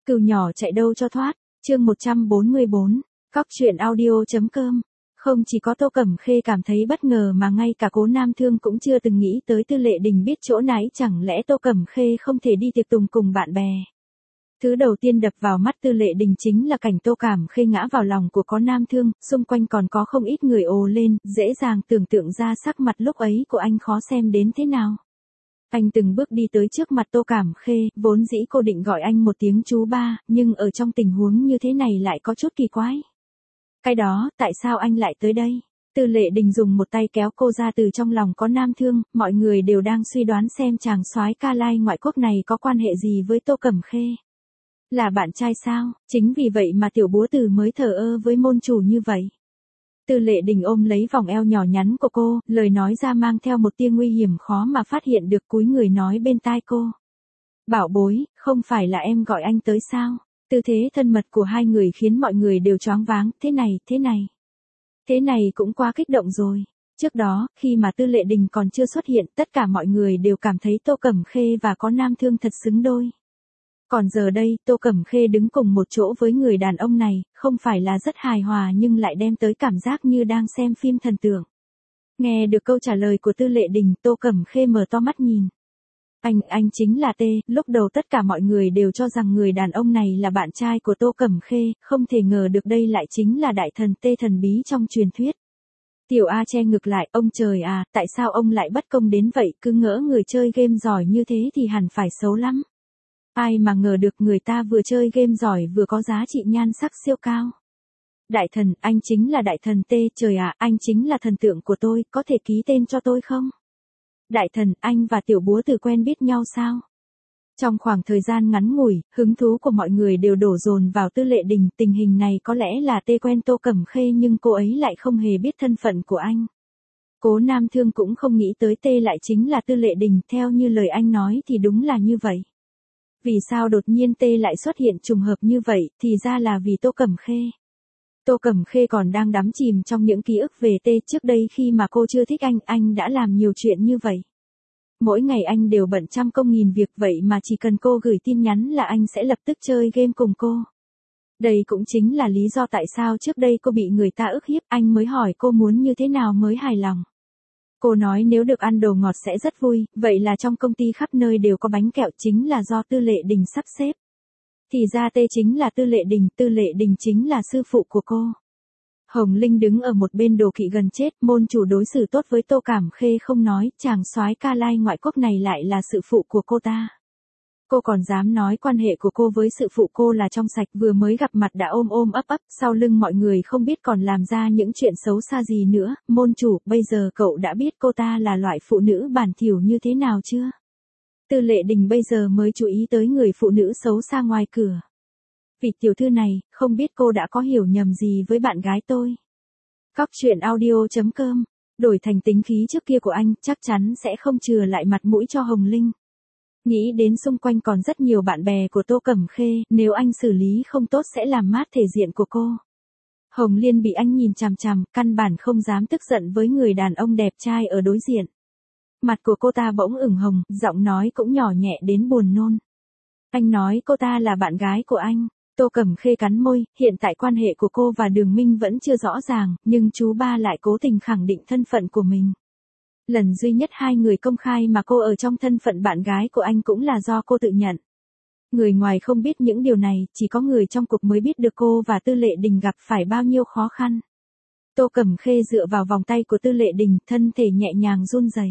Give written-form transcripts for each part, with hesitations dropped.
Cừu nhỏ chạy đâu cho thoát, chương 144, Cóc truyện audio.com. Không chỉ có Tô Cẩm Khê cảm thấy bất ngờ mà ngay cả Cố Nam Thương cũng chưa từng nghĩ tới Tư Lệ Đình biết chỗ nãy, chẳng lẽ Tô Cẩm Khê không thể đi tiệc tùng cùng bạn bè. Thứ đầu tiên đập vào mắt Tư Lệ Đình chính là cảnh Tô Cẩm Khê ngã vào lòng của Cố Nam Thương, xung quanh còn có không ít người ồ lên, dễ dàng tưởng tượng ra sắc mặt lúc ấy của anh khó xem đến thế nào. Anh từng bước đi tới trước mặt Tô Cẩm Khê, vốn dĩ cô định gọi anh một tiếng chú ba, nhưng ở trong tình huống như thế này lại có chút kỳ quái. Cái đó, tại sao anh lại tới đây? Tư Lệ Đình dùng một tay kéo cô ra từ trong lòng Cố Nam Thương, mọi người đều đang suy đoán xem chàng soái ca lai ngoại quốc này có quan hệ gì với Tô Cẩm Khê. Là bạn trai sao? Chính vì vậy mà tiểu búa tử mới thờ ơ với môn chủ như vậy. Tư Lệ Đình ôm lấy vòng eo nhỏ nhắn của cô, lời nói ra mang theo một tia nguy hiểm khó mà phát hiện được, cúi người nói bên tai cô. Bảo bối, không phải là em gọi anh tới sao? Tư thế thân mật của hai người khiến mọi người đều choáng váng, thế này cũng quá kích động rồi. Trước đó, khi mà Tư Lệ Đình còn chưa xuất hiện, tất cả mọi người đều cảm thấy Tô Cẩm Khê và Cố Nam Thương thật xứng đôi. Còn giờ đây, Tô Cẩm Khê đứng cùng một chỗ với người đàn ông này, không phải là rất hài hòa nhưng lại đem tới cảm giác như đang xem phim thần tượng. Nghe được câu trả lời của Tư Lệ Đình, Tô Cẩm Khê mở to mắt nhìn. Anh chính là T, lúc đầu tất cả mọi người đều cho rằng người đàn ông này là bạn trai của Tô Cẩm Khê, không thể ngờ được đây lại chính là đại thần T thần bí trong truyền thuyết. Tiểu A che ngực lại, ông trời à, tại sao ông lại bất công đến vậy, cứ ngỡ người chơi game giỏi như thế thì hẳn phải xấu lắm. Ai mà ngờ được người ta vừa chơi game giỏi vừa có giá trị nhan sắc siêu cao. Đại thần, anh chính là đại thần T, trời ạ, anh chính là thần tượng của tôi, có thể ký tên cho tôi không? Đại thần, anh và tiểu búa tử quen biết nhau sao? Trong khoảng thời gian ngắn ngủi, hứng thú của mọi người đều đổ dồn vào Tư Lệ Đình, tình hình này có lẽ là T quen Tô Cẩm Khê nhưng cô ấy lại không hề biết thân phận của anh. Cố Nam Thương cũng không nghĩ tới T lại chính là Tư Lệ Đình, theo như lời anh nói thì đúng là như vậy. Vì sao đột nhiên T lại xuất hiện trùng hợp như vậy, thì ra là vì Tô Cẩm Khê. Tô Cẩm Khê còn đang đắm chìm trong những ký ức về T, trước đây khi mà cô chưa thích anh đã làm nhiều chuyện như vậy. Mỗi ngày anh đều bận trăm công nghìn việc, vậy mà chỉ cần cô gửi tin nhắn là anh sẽ lập tức chơi game cùng cô. Đây cũng chính là lý do tại sao trước đây cô bị người ta ức hiếp, anh mới hỏi cô muốn như thế nào mới hài lòng. Cô nói nếu được ăn đồ ngọt sẽ rất vui, vậy là trong công ty khắp nơi đều có bánh kẹo, chính là do Tư Lệ Đình sắp xếp. Thì ra T chính là Tư Lệ Đình chính là sư phụ của cô. Hồng Linh đứng ở một bên đồ kỵ gần chết, môn chủ đối xử tốt với Tô Cẩm Khê không nói, chàng soái ca lai ngoại quốc này lại là sư phụ của cô ta. Cô còn dám nói quan hệ của cô với sư phụ cô là trong sạch, vừa mới gặp mặt đã ôm ấp, sau lưng mọi người không biết còn làm ra những chuyện xấu xa gì nữa. Môn chủ, bây giờ cậu đã biết cô ta là loại phụ nữ bản thỉu như thế nào chưa? Tư Lệ Đình bây giờ mới chú ý tới người phụ nữ xấu xa ngoài cửa. Vị tiểu thư này, không biết cô đã có hiểu nhầm gì với bạn gái tôi. Cóc truyện audio.com, đổi thành tính khí trước kia của anh, chắc chắn sẽ không chừa lại mặt mũi cho Hồng Linh. Nghĩ đến xung quanh còn rất nhiều bạn bè của Tô Cẩm Khê, nếu anh xử lý không tốt sẽ làm mát thể diện của cô. Hồng Liên bị anh nhìn chằm chằm, căn bản không dám tức giận với người đàn ông đẹp trai ở đối diện. Mặt của cô ta bỗng ửng hồng, giọng nói cũng nhỏ nhẹ đến buồn nôn. Anh nói cô ta là bạn gái của anh. Tô Cẩm Khê cắn môi, hiện tại quan hệ của cô và Đường Minh vẫn chưa rõ ràng, nhưng chú ba lại cố tình khẳng định thân phận của mình. Lần duy nhất hai người công khai mà cô ở trong thân phận bạn gái của anh cũng là do cô tự nhận. Người ngoài không biết những điều này, chỉ có người trong cuộc mới biết được cô và Tư Lệ Đình gặp phải bao nhiêu khó khăn. Tô Cẩm Khê dựa vào vòng tay của Tư Lệ Đình, thân thể nhẹ nhàng run rẩy.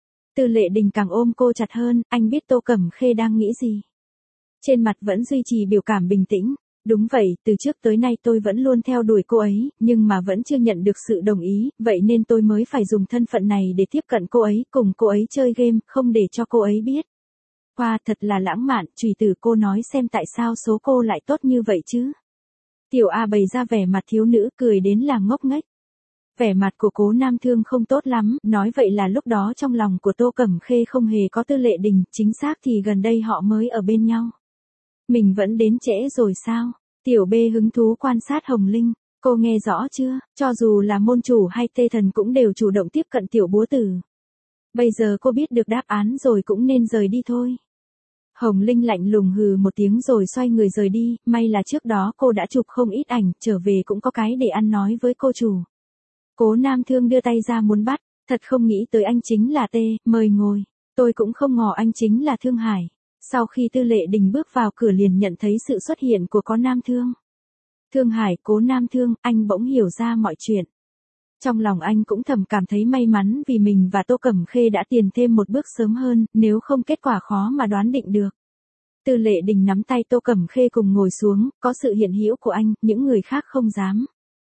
Tư Lệ Đình càng ôm cô chặt hơn, anh biết Tô Cẩm Khê đang nghĩ gì. Trên mặt vẫn duy trì biểu cảm bình tĩnh. Đúng vậy, từ trước tới nay tôi vẫn luôn theo đuổi cô ấy, nhưng mà vẫn chưa nhận được sự đồng ý, vậy nên tôi mới phải dùng thân phận này để tiếp cận cô ấy, cùng cô ấy chơi game, không để cho cô ấy biết. Wow, thật là lãng mạn, chùy tử, cô nói xem tại sao số cô lại tốt như vậy chứ. Tiểu A bày ra vẻ mặt thiếu nữ, cười đến là ngốc nghếch. Vẻ mặt của Cố Nam Thương không tốt lắm, nói vậy là lúc đó trong lòng của Tô Cẩm Khê không hề có Tư Lệ Đình, chính xác thì gần đây họ mới ở bên nhau. Mình vẫn đến trễ rồi sao? Tiểu B hứng thú quan sát Hồng Linh, cô nghe rõ chưa, cho dù là môn chủ hay Tê thần cũng đều chủ động tiếp cận tiểu búa tử. Bây giờ cô biết được đáp án rồi cũng nên rời đi thôi. Hồng Linh lạnh lùng hừ một tiếng rồi xoay người rời đi, may là trước đó cô đã chụp không ít ảnh, trở về cũng có cái để ăn nói với cô chủ. Cố Nam Thương đưa tay ra muốn bắt, thật không nghĩ tới anh chính là Tê, mời ngồi. Tôi cũng không ngờ anh chính là Thương Hải. Sau khi Tư Lệ Đình bước vào cửa liền nhận thấy sự xuất hiện của Cố Nam Thương. Thương Hải, Cố Nam Thương, anh bỗng hiểu ra mọi chuyện. Trong lòng anh cũng thầm cảm thấy may mắn vì mình và Tô Cẩm Khê đã tiền thêm một bước sớm hơn, nếu không kết quả khó mà đoán định được. Tư Lệ Đình nắm tay Tô Cẩm Khê cùng ngồi xuống, có sự hiện hữu của anh, những người khác không dám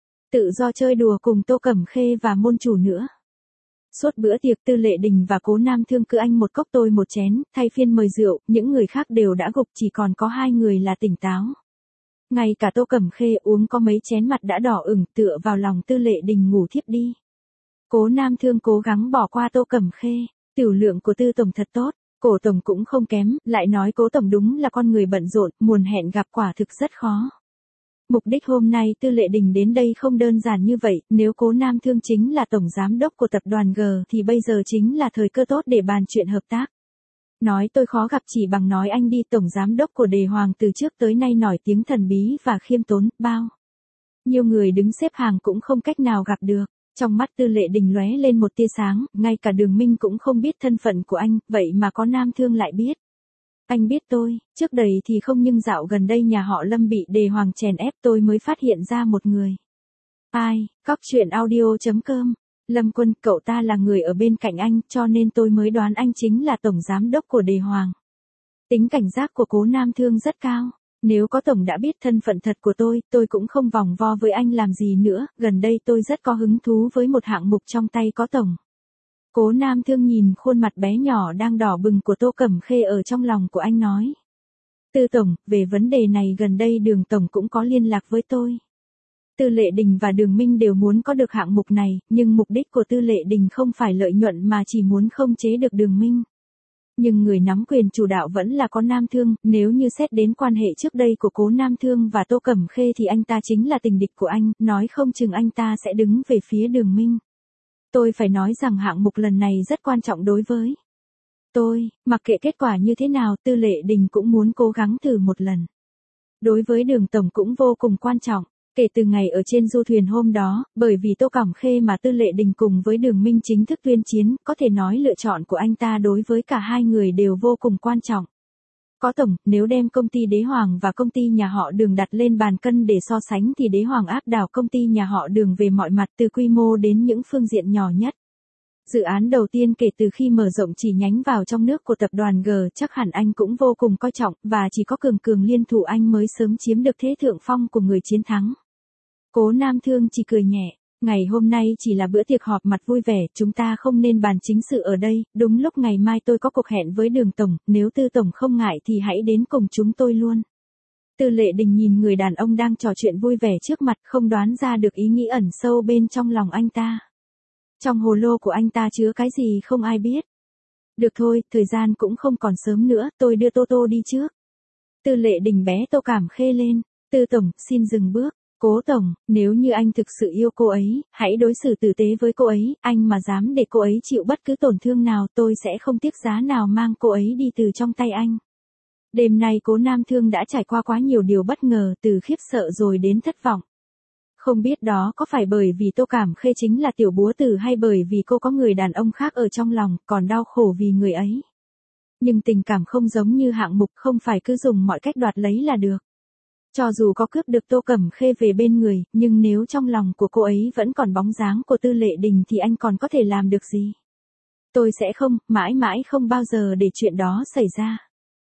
tự do chơi đùa cùng Tô Cẩm Khê và môn chủ nữa. Suốt bữa tiệc Tư Lệ Đình và Cố Nam Thương cứ anh một cốc tôi một chén, thay phiên mời rượu, những người khác đều đã gục chỉ còn có hai người là tỉnh táo. Ngay cả Tô Cẩm Khê uống có mấy chén mặt đã đỏ ửng tựa vào lòng Tư Lệ Đình ngủ thiếp đi. Cố Nam Thương cố gắng bỏ qua Tô Cẩm Khê, tiểu lượng của Tư Tổng thật tốt, Cổ Tổng cũng không kém, lại nói Cố Tổng đúng là con người bận rộn, muốn hẹn gặp quả thực rất khó. Mục đích hôm nay Tư Lệ Đình đến đây không đơn giản như vậy, nếu Cố Nam Thương chính là tổng giám đốc của tập đoàn G thì bây giờ chính là thời cơ tốt để bàn chuyện hợp tác. Nói tôi khó gặp chỉ bằng nói anh đi, tổng giám đốc của Đề Hoàng từ trước tới nay nổi tiếng thần bí và khiêm tốn, bao nhiều người đứng xếp hàng cũng không cách nào gặp được. Trong mắt Tư Lệ Đình lóe lên một tia sáng, ngay cả Đường Minh cũng không biết thân phận của anh, vậy mà có Nam Thương lại biết. Anh biết tôi, trước đây thì không nhưng dạo gần đây nhà họ Lâm bị Đề Hoàng chèn ép tôi mới phát hiện ra một người. Ai, Cóc Truyện Audio.com. Lâm Quân, cậu ta là người ở bên cạnh anh, cho nên tôi mới đoán anh chính là tổng giám đốc của Đề Hoàng. Tính cảnh giác của Cố Nam Thương rất cao. Nếu có tổng đã biết thân phận thật của tôi cũng không vòng vo với anh làm gì nữa, gần đây tôi rất có hứng thú với một hạng mục trong tay có tổng. Cố Nam Thương nhìn khuôn mặt bé nhỏ đang đỏ bừng của Tô Cẩm Khê ở trong lòng của anh nói. Tư Tổng, về vấn đề này gần đây Đường Tổng cũng có liên lạc với tôi. Tư Lệ Đình và Đường Minh đều muốn có được hạng mục này, nhưng mục đích của Tư Lệ Đình không phải lợi nhuận mà chỉ muốn khống chế được Đường Minh. Nhưng người nắm quyền chủ đạo vẫn là có Nam Thương, nếu như xét đến quan hệ trước đây của Cố Nam Thương và Tô Cẩm Khê thì anh ta chính là tình địch của anh, nói không chừng anh ta sẽ đứng về phía Đường Minh. Tôi phải nói rằng hạng mục lần này rất quan trọng đối với tôi, mặc kệ kết quả như thế nào Tư Lệ Đình cũng muốn cố gắng thử một lần. Đối với Đường Tổng cũng vô cùng quan trọng. Kể từ ngày ở trên du thuyền hôm đó, bởi vì Tô Cẩm Khê mà Tư Lệ Đình cùng với Đường Minh chính thức tuyên chiến, có thể nói lựa chọn của anh ta đối với cả hai người đều vô cùng quan trọng. Có tổng, nếu đem công ty Đế Hoàng và công ty nhà họ Đường đặt lên bàn cân để so sánh thì Đế Hoàng áp đảo công ty nhà họ Đường về mọi mặt từ quy mô đến những phương diện nhỏ nhất. Dự án đầu tiên kể từ khi mở rộng chỉ nhánh vào trong nước của tập đoàn G chắc hẳn anh cũng vô cùng coi trọng, và chỉ có cường liên thủ anh mới sớm chiếm được thế thượng phong của người chiến thắng. Cố Nam Thương chỉ cười nhẹ, ngày hôm nay chỉ là bữa tiệc họp mặt vui vẻ, chúng ta không nên bàn chính sự ở đây, đúng lúc ngày mai tôi có cuộc hẹn với Đường Tổng, nếu Tư Tổng không ngại thì hãy đến cùng chúng tôi luôn. Tư Lệ Đình nhìn người đàn ông đang trò chuyện vui vẻ trước mặt không đoán ra được ý nghĩ ẩn sâu bên trong lòng anh ta. Trong hồ lô của anh ta chứa cái gì không ai biết. Được thôi, thời gian cũng không còn sớm nữa, tôi đưa Tô Tô đi trước. Tư Lệ Đình bé Tô Cẩm Khê lên, Tư Tổng, xin dừng bước. Cố Tổng, nếu như anh thực sự yêu cô ấy, hãy đối xử tử tế với cô ấy, anh mà dám để cô ấy chịu bất cứ tổn thương nào tôi sẽ không tiếc giá nào mang cô ấy đi từ trong tay anh. Đêm nay Cố Nam Thương đã trải qua quá nhiều điều bất ngờ, từ khiếp sợ rồi đến thất vọng. Không biết đó có phải bởi vì Tô Cẩm Khê chính là tiểu búa tử hay bởi vì cô có người đàn ông khác ở trong lòng, còn đau khổ vì người ấy. Nhưng tình cảm không giống như hạng mục, không phải cứ dùng mọi cách đoạt lấy là được. Cho dù có cướp được Tô Cẩm Khê về bên người, nhưng nếu trong lòng của cô ấy vẫn còn bóng dáng của Tư Lệ Đình thì anh còn có thể làm được gì? Tôi sẽ không, mãi mãi không bao giờ để chuyện đó xảy ra.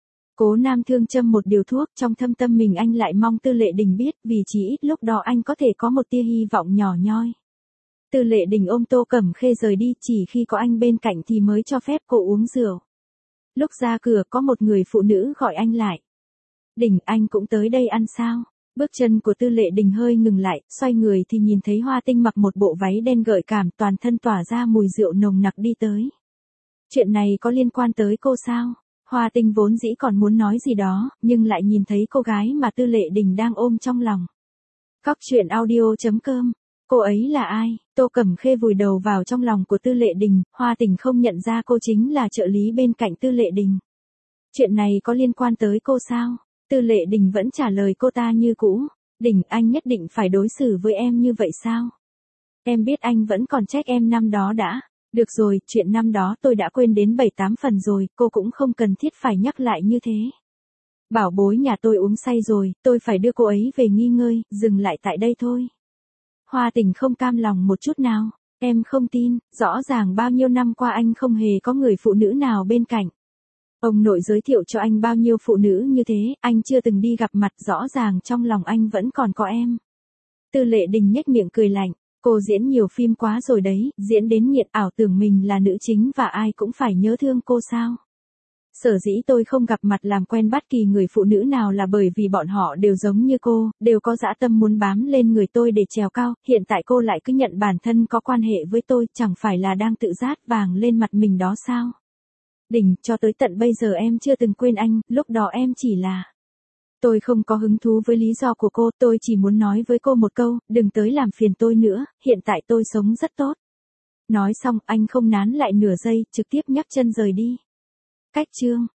Cố Nam Thương châm một điều thuốc, trong thâm tâm mình anh lại mong Tư Lệ Đình biết, vì chỉ ít lúc đó anh có thể có một tia hy vọng nhỏ nhoi. Tư Lệ Đình ôm Tô Cẩm Khê rời đi, chỉ khi có anh bên cạnh thì mới cho phép cô uống rượu. Lúc ra cửa có một người phụ nữ gọi anh lại. Đình, anh cũng tới đây ăn sao? Bước chân của Tư Lệ Đình hơi ngừng lại, xoay người thì nhìn thấy Hoa Tinh mặc một bộ váy đen gợi cảm, toàn thân tỏa ra mùi rượu nồng nặc đi tới. Chuyện này có liên quan tới cô sao? Hoa Tinh vốn dĩ còn muốn nói gì đó, nhưng lại nhìn thấy cô gái mà Tư Lệ Đình đang ôm trong lòng. Cóc Truyện Audio.com. Cô ấy là ai? Tô Cẩm Khê vùi đầu vào trong lòng của Tư Lệ Đình, Hoa Tinh không nhận ra cô chính là trợ lý bên cạnh Tư Lệ Đình. Chuyện này có liên quan tới cô sao? Tư Lệ Đình vẫn trả lời cô ta như cũ. Đình, anh nhất định phải đối xử với em như vậy sao? Em biết anh vẫn còn trách em năm đó đã. Được rồi, chuyện năm đó tôi đã quên đến 7-8 phần rồi, cô cũng không cần thiết phải nhắc lại như thế. Bảo bối nhà tôi uống say rồi, tôi phải đưa cô ấy về nghỉ ngơi, dừng lại tại đây thôi. Hoa Tình không cam lòng một chút nào. Em không tin, rõ ràng bao nhiêu năm qua anh không hề có người phụ nữ nào bên cạnh. Ông nội giới thiệu cho anh bao nhiêu phụ nữ như thế, anh chưa từng đi gặp mặt, rõ ràng trong lòng anh vẫn còn có em. Tư Lệ Đình nhếch miệng cười lạnh, cô diễn nhiều phim quá rồi đấy, diễn đến nghiện ảo tưởng mình là nữ chính và ai cũng phải nhớ thương cô sao. Sở dĩ tôi không gặp mặt làm quen bất kỳ người phụ nữ nào là bởi vì bọn họ đều giống như cô, đều có dã tâm muốn bám lên người tôi để trèo cao, hiện tại cô lại cứ nhận bản thân có quan hệ với tôi, chẳng phải là đang tự rát vàng lên mặt mình đó sao? Đình, cho tới tận bây giờ em chưa từng quên anh, lúc đó em chỉ là... Tôi không có hứng thú với lý do của cô, tôi chỉ muốn nói với cô một câu, đừng tới làm phiền tôi nữa, hiện tại tôi sống rất tốt. Nói xong, anh không nán lại nửa giây, trực tiếp nhấc chân rời đi. Cách chương